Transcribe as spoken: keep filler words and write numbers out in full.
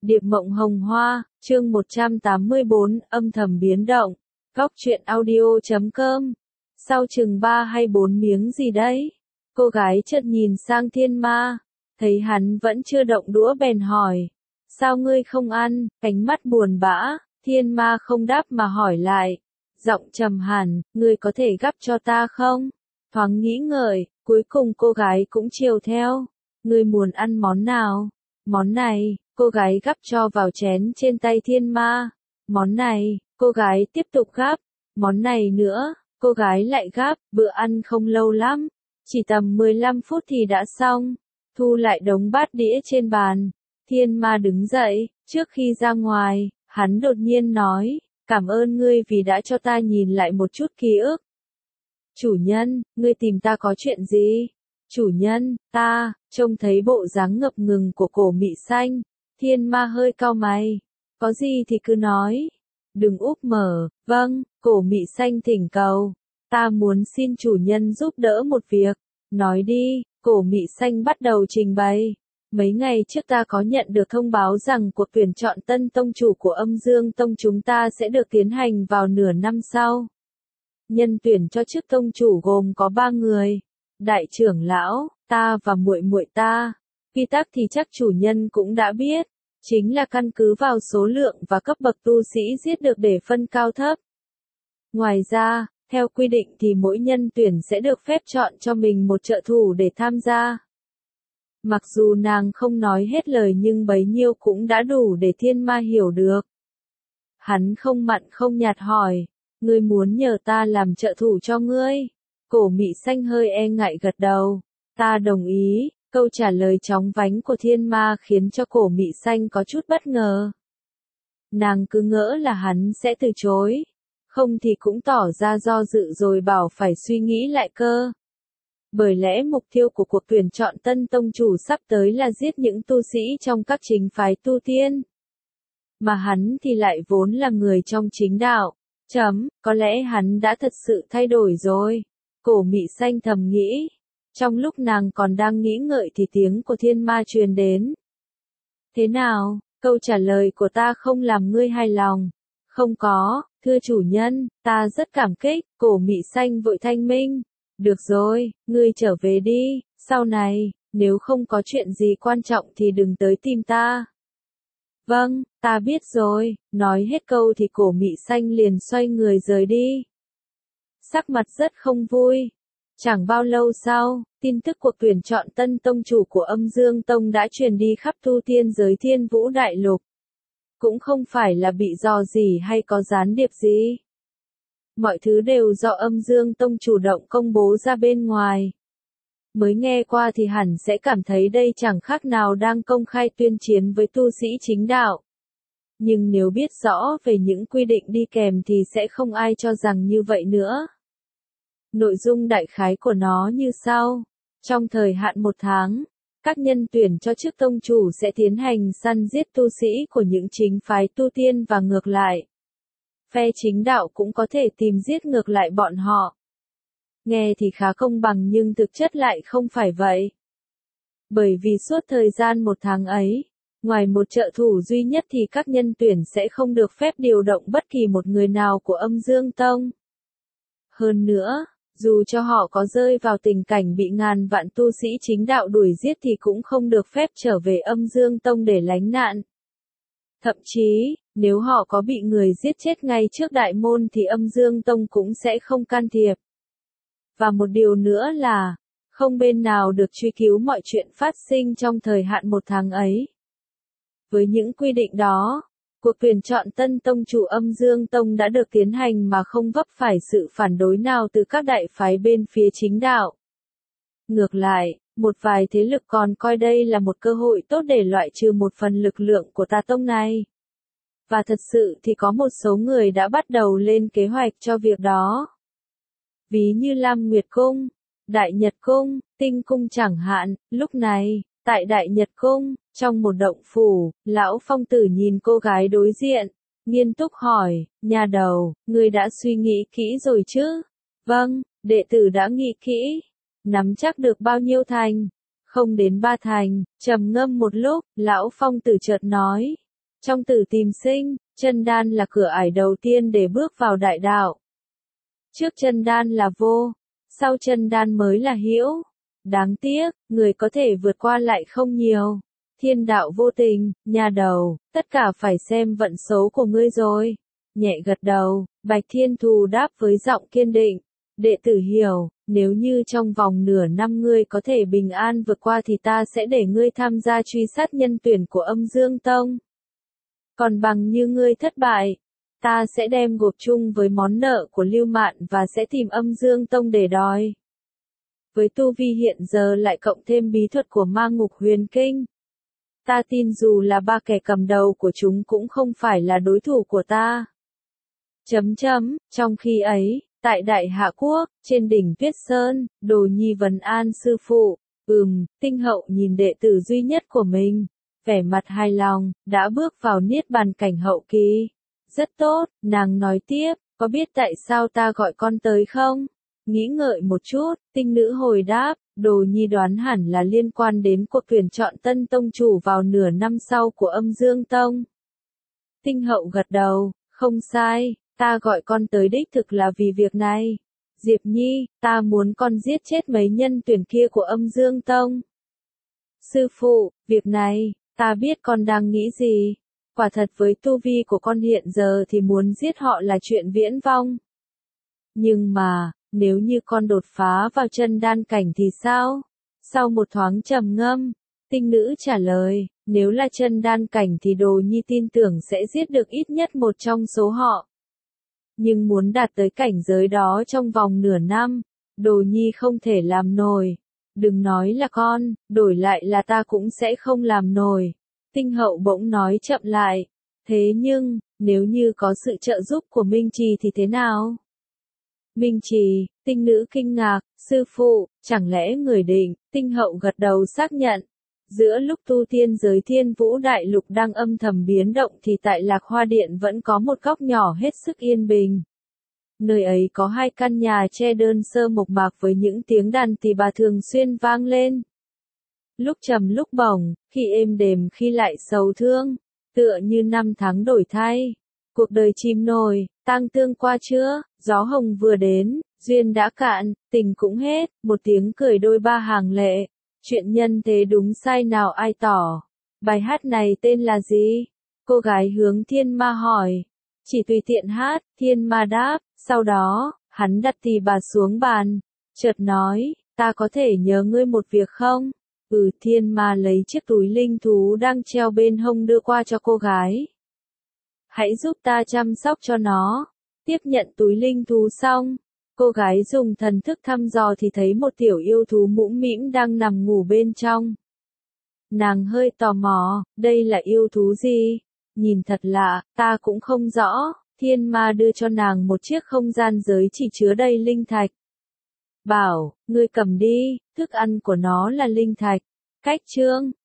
Điệp Mộng Hồng Hoa, chương một trăm tám mươi bốn, âm thầm biến động. Góc truyện audio chấm com. Sau chừng ba hay bốn miếng gì đấy? Cô gái chợt nhìn sang Thiên Ma, thấy hắn vẫn chưa động đũa bèn hỏi. Sao ngươi không ăn? Ánh mắt buồn bã, Thiên Ma không đáp mà hỏi lại. Giọng trầm hẳn, ngươi có thể gắp cho ta không? Thoáng nghĩ ngợi, cuối cùng cô gái cũng chiều theo. Ngươi muốn ăn món nào? Món này. Cô gái gắp cho vào chén trên tay Thiên Ma. Món này, cô gái tiếp tục gắp. Món này nữa, cô gái lại gắp. Bữa ăn không lâu lắm, chỉ tầm mười lăm phút thì đã xong. Thu lại đống bát đĩa trên bàn, Thiên Ma đứng dậy. Trước khi ra ngoài, hắn đột nhiên nói, cảm ơn ngươi vì đã cho ta nhìn lại một chút ký ức. Chủ nhân, ngươi tìm ta có chuyện gì? Chủ nhân, ta, trông thấy bộ dáng ngập ngừng của Cổ Mị Xanh. Thiên Ma hơi cau mày. Có gì thì cứ nói. Đừng úp mở. Vâng, Cổ Mị Xanh thỉnh cầu. Ta muốn xin chủ nhân giúp đỡ một việc. Nói đi, Cổ Mị Xanh bắt đầu trình bày. Mấy ngày trước ta có nhận được thông báo rằng cuộc tuyển chọn tân tông chủ của Âm Dương Tông chúng ta sẽ được tiến hành vào nửa năm sau. Nhân tuyển cho chức tông chủ gồm có ba người. Đại trưởng lão, ta và muội muội ta. Quy tắc thì chắc chủ nhân cũng đã biết, chính là căn cứ vào số lượng và cấp bậc tu sĩ giết được để phân cao thấp. Ngoài ra, theo quy định thì mỗi nhân tuyển sẽ được phép chọn cho mình một trợ thủ để tham gia. Mặc dù nàng không nói hết lời nhưng bấy nhiêu cũng đã đủ để Thiên Ma hiểu được. Hắn không mặn không nhạt hỏi, ngươi muốn nhờ ta làm trợ thủ cho ngươi? Cổ Mị Xanh hơi e ngại gật đầu, ta đồng ý. Câu trả lời chóng vánh của Thiên Ma khiến cho Cổ Mị Xanh có chút bất ngờ. Nàng cứ ngỡ là hắn sẽ từ chối, không thì cũng tỏ ra do dự rồi bảo phải suy nghĩ lại cơ. Bởi lẽ mục tiêu của cuộc tuyển chọn tân tông chủ sắp tới là giết những tu sĩ trong các chính phái tu tiên. Mà hắn thì lại vốn là người trong chính đạo. Chấm, có lẽ hắn đã thật sự thay đổi rồi. Cổ Mị Xanh thầm nghĩ. Trong lúc nàng còn đang nghĩ ngợi thì tiếng của Thiên Ma truyền đến. Thế nào, câu trả lời của ta không làm ngươi hài lòng? Không có, thưa chủ nhân, ta rất cảm kích. Cổ Mị Xanh vội thanh minh. Được rồi, ngươi trở về đi, sau này, nếu không có chuyện gì quan trọng thì đừng tới tìm ta. Vâng, ta biết rồi. Nói hết câu thì Cổ Mị Xanh liền xoay người rời đi. Sắc mặt rất không vui. Chẳng bao lâu sau, tin tức cuộc tuyển chọn tân tông chủ của Âm Dương Tông đã truyền đi khắp tu tiên giới Thiên Vũ Đại Lục. Cũng không phải là bị dò dỉ hay có gián điệp gì. Mọi thứ đều do Âm Dương Tông chủ động công bố ra bên ngoài. Mới nghe qua thì hẳn sẽ cảm thấy đây chẳng khác nào đang công khai tuyên chiến với tu sĩ chính đạo. Nhưng nếu biết rõ về những quy định đi kèm thì sẽ không ai cho rằng như vậy nữa. Nội dung đại khái của nó như sau. Trong thời hạn một tháng, các nhân tuyển cho chức tông chủ sẽ tiến hành săn giết tu sĩ của những chính phái tu tiên và ngược lại. Phe chính đạo cũng có thể tìm giết ngược lại bọn họ. Nghe thì khá công bằng nhưng thực chất lại không phải vậy. Bởi vì suốt thời gian một tháng ấy, ngoài một trợ thủ duy nhất thì các nhân tuyển sẽ không được phép điều động bất kỳ một người nào của Âm Dương Tông. Hơn nữa, dù cho họ có rơi vào tình cảnh bị ngàn vạn tu sĩ chính đạo đuổi giết thì cũng không được phép trở về Âm Dương Tông để lánh nạn. Thậm chí, nếu họ có bị người giết chết ngay trước đại môn thì Âm Dương Tông cũng sẽ không can thiệp. Và một điều nữa là, không bên nào được truy cứu mọi chuyện phát sinh trong thời hạn một tháng ấy. Với những quy định đó, cuộc tuyển chọn tân tông chủ Âm Dương Tông đã được tiến hành mà không vấp phải sự phản đối nào từ các đại phái bên phía chính đạo. Ngược lại, một vài thế lực còn coi đây là một cơ hội tốt để loại trừ một phần lực lượng của tà tông này. Và thật sự thì có một số người đã bắt đầu lên kế hoạch cho việc đó. Ví như Lam Nguyệt Cung, Đại Nhật Cung, Tinh Cung chẳng hạn. Lúc này, tại Đại Nhật Cung, trong một động phủ, lão phong tử nhìn cô gái đối diện, nghiêm túc hỏi, nhà đầu, ngươi đã suy nghĩ kỹ rồi chứ? Vâng, đệ tử đã nghĩ kỹ. Nắm chắc được bao nhiêu thành? Không đến ba thành. Trầm ngâm một lúc, lão phong tử chợt nói, Trong Tử Tìm Sinh, chân đan là cửa ải đầu tiên để bước vào đại đạo. Trước chân đan là vô, sau chân đan mới là hữu. Đáng tiếc, người có thể vượt qua lại không nhiều. Thiên đạo vô tình, nhà đầu, tất cả phải xem vận số của ngươi rồi. Nhẹ gật đầu, Bạch Thiên Thù đáp với giọng kiên định. Đệ tử hiểu, nếu như trong vòng nửa năm ngươi có thể bình an vượt qua thì ta sẽ để ngươi tham gia truy sát nhân tuyển của Âm Dương Tông. Còn bằng như ngươi thất bại, ta sẽ đem gộp chung với món nợ của Lưu Mạn và sẽ tìm Âm Dương Tông để đòi. Với tu vi hiện giờ lại cộng thêm bí thuật của Ma Ngục Huyền Kinh, ta tin dù là ba kẻ cầm đầu của chúng cũng không phải là đối thủ của ta. Chấm chấm, trong khi ấy, tại Đại Hạ Quốc, trên đỉnh Tuyết Sơn, Đồ Nhi vấn an sư phụ. Ừm, Tinh Hậu nhìn đệ tử duy nhất của mình, vẻ mặt hài lòng, đã bước vào niết bàn cảnh hậu kỳ. Rất tốt, nàng nói tiếp, có biết tại sao ta gọi con tới không? Nghĩ ngợi một chút, Tinh Nữ hồi đáp, Đồ Nhi đoán hẳn là liên quan đến cuộc tuyển chọn tân tông chủ vào nửa năm sau của Âm Dương Tông. Tinh Hậu gật đầu, không sai, ta gọi con tới đích thực là vì việc này. Diệp Nhi, ta muốn con giết chết mấy nhân tuyển kia của Âm Dương Tông. Sư phụ, việc này, ta biết con đang nghĩ gì. Quả thật với tu vi của con hiện giờ thì muốn giết họ là chuyện viễn vông. Nhưng mà, nếu như con đột phá vào chân đan cảnh thì sao? Sau một thoáng trầm ngâm, Tinh Nữ trả lời, nếu là chân đan cảnh thì Đồ Nhi tin tưởng sẽ giết được ít nhất một trong số họ. Nhưng muốn đạt tới cảnh giới đó trong vòng nửa năm, Đồ Nhi không thể làm nổi. Đừng nói là con, đổi lại là ta cũng sẽ không làm nổi. Tinh Hậu bỗng nói chậm lại. Thế nhưng, nếu như có sự trợ giúp của Minh Trì thì thế nào? Minh Trì, Tinh Nữ kinh ngạc, sư phụ, chẳng lẽ người định? Tinh Hậu gật đầu xác nhận. Giữa lúc tu tiên giới Thiên Vũ Đại Lục đang âm thầm biến động thì tại Lạc Hoa Điện vẫn có một góc nhỏ hết sức yên bình. Nơi ấy có hai căn nhà tre đơn sơ mộc mạc với những tiếng đàn tỳ bà thường xuyên vang lên. Lúc trầm lúc bổng, khi êm đềm khi lại sầu thương, tựa như năm tháng đổi thay. Cuộc đời chim nổi, tang tương qua chưa, gió hồng vừa đến, duyên đã cạn, tình cũng hết, một tiếng cười đôi ba hàng lệ. Chuyện nhân thế đúng sai nào ai tỏ. Bài hát này tên là gì? Cô gái hướng Thiên Ma hỏi. Chỉ tùy tiện hát, Thiên Ma đáp, sau đó, hắn đặt tỳ bà xuống bàn. Chợt nói, ta có thể nhờ ngươi một việc không? Ừ, Thiên Ma lấy chiếc túi linh thú đang treo bên hông đưa qua cho cô gái. Hãy giúp ta chăm sóc cho nó. Tiếp nhận túi linh thú xong, cô gái dùng thần thức thăm dò thì thấy một tiểu yêu thú mũm mĩm đang nằm ngủ bên trong. Nàng hơi tò mò, đây là yêu thú gì? Nhìn thật lạ, ta cũng không rõ. Thiên Ma đưa cho nàng một chiếc không gian giới chỉ chứa đầy linh thạch. Bảo, ngươi cầm đi, thức ăn của nó là linh thạch. Cách chương